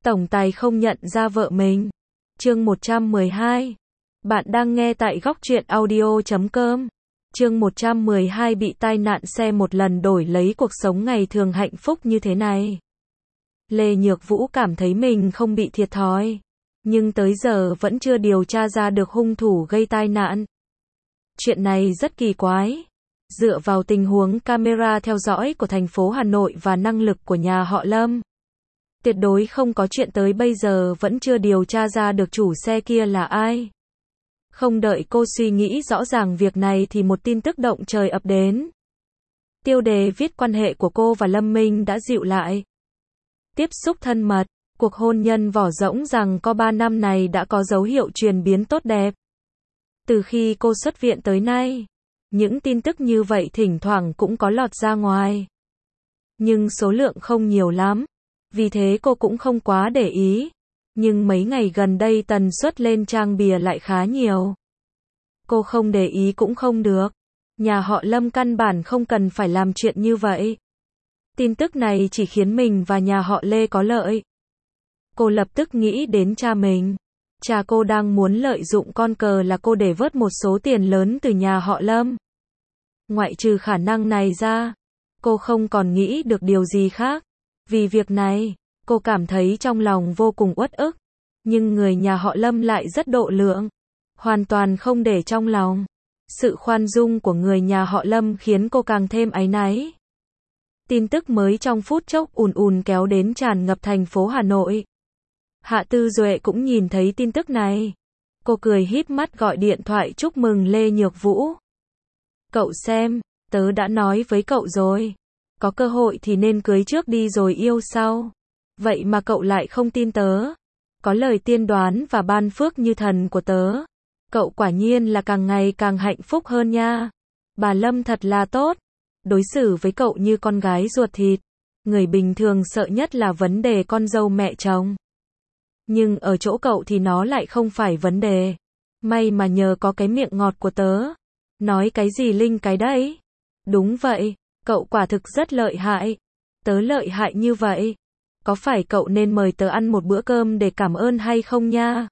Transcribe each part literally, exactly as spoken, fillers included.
Tổng tài không nhận ra vợ mình. Chương một trăm mười hai. Bạn đang nghe tại góc truyện audio chấm com. Chương một trăm mười hai bị tai nạn xe một lần đổi lấy cuộc sống ngày thường hạnh phúc như thế này. Lê Nhược Vũ cảm thấy mình không bị thiệt thòi, nhưng tới giờ vẫn chưa điều tra ra được hung thủ gây tai nạn. Chuyện này rất kỳ quái. Dựa vào tình huống camera theo dõi của thành phố Hà Nội và năng lực của nhà họ Lâm, tuyệt đối không có chuyện tới bây giờ vẫn chưa điều tra ra được chủ xe kia là ai. Không đợi cô suy nghĩ rõ ràng việc này thì một tin tức động trời ập đến. Tiêu đề viết quan hệ của cô và Lâm Minh đã dịu lại. Tiếp xúc thân mật, cuộc hôn nhân vỏ rỗng rằng có ba năm này đã có dấu hiệu chuyển biến tốt đẹp. Từ khi cô xuất viện tới nay, những tin tức như vậy thỉnh thoảng cũng có lọt ra ngoài. Nhưng số lượng không nhiều lắm, vì thế cô cũng không quá để ý. Nhưng mấy ngày gần đây tần suất lên trang bìa lại khá nhiều. Cô không để ý cũng không được. Nhà họ Lâm căn bản không cần phải làm chuyện như vậy. Tin tức này chỉ khiến mình và nhà họ Lê có lợi. Cô lập tức nghĩ đến cha mình. Cha cô đang muốn lợi dụng con cờ là cô để vớt một số tiền lớn từ nhà họ Lâm. Ngoại trừ khả năng này ra, cô không còn nghĩ được điều gì khác. Vì việc này, cô cảm thấy trong lòng vô cùng uất ức. Nhưng người nhà họ Lâm lại rất độ lượng, hoàn toàn không để trong lòng. Sự khoan dung của người nhà họ Lâm khiến cô càng thêm áy náy. Tin tức mới trong phút chốc ùn ùn kéo đến tràn ngập thành phố Hà Nội. Hạ Tư Duệ cũng nhìn thấy tin tức này. Cô cười híp mắt gọi điện thoại chúc mừng Lê Nhược Vũ. Cậu xem, tớ đã nói với cậu rồi. Có cơ hội thì nên cưới trước đi rồi yêu sau. Vậy mà cậu lại không tin tớ. Có lời tiên đoán và ban phước như thần của tớ. Cậu quả nhiên là càng ngày càng hạnh phúc hơn nha. Bà Lâm thật là tốt. Đối xử với cậu như con gái ruột thịt. Người bình thường sợ nhất là vấn đề con dâu mẹ chồng. Nhưng ở chỗ cậu thì nó lại không phải vấn đề. May mà nhờ có cái miệng ngọt của tớ. Nói cái gì linh cái đấy. Đúng vậy, cậu quả thực rất lợi hại. Tớ lợi hại như vậy. Có phải cậu nên mời tớ ăn một bữa cơm để cảm ơn hay không nha?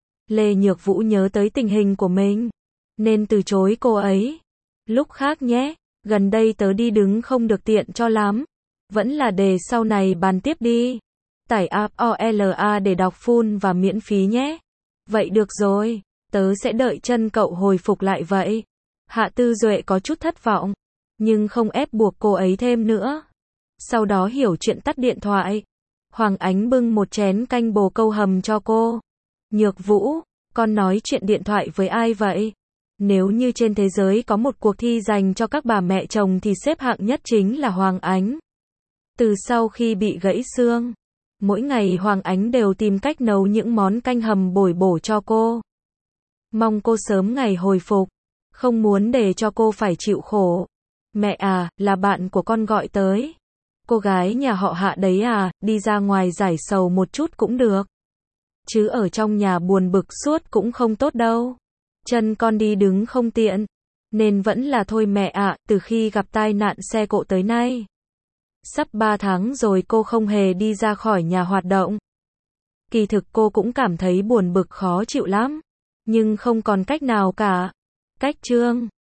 Lê Nhược Vũ nhớ tới tình hình của mình, nên từ chối cô ấy. Lúc khác nhé, gần đây tớ đi đứng không được tiện cho lắm. Vẫn là để sau này bàn tiếp đi. Tải app o lờ a để đọc full và miễn phí nhé. Vậy được rồi, tớ sẽ đợi chân cậu hồi phục lại vậy. Hạ Tư Duệ có chút thất vọng, nhưng không ép buộc cô ấy thêm nữa. Sau đó hiểu chuyện tắt điện thoại. Hoàng Ánh bưng một chén canh bồ câu hầm cho cô. Nhược Vũ, con nói chuyện điện thoại với ai vậy? Nếu như trên thế giới có một cuộc thi dành cho các bà mẹ chồng thì xếp hạng nhất chính là Hoàng Ánh. Từ sau khi bị gãy xương, mỗi ngày Hoàng Ánh đều tìm cách nấu những món canh hầm bồi bổ cho cô. Mong cô sớm ngày hồi phục, không muốn để cho cô phải chịu khổ. Mẹ à, là bạn của con gọi tới. Cô gái nhà họ Hạ đấy à, đi ra ngoài giải sầu một chút cũng được. Chứ ở trong nhà buồn bực suốt cũng không tốt đâu. Chân con đi đứng không tiện. Nên vẫn là thôi mẹ ạ, từ khi gặp tai nạn xe cộ tới nay. Sắp ba tháng rồi cô không hề đi ra khỏi nhà hoạt động. Kỳ thực cô cũng cảm thấy buồn bực khó chịu lắm. Nhưng không còn cách nào cả. Cách chương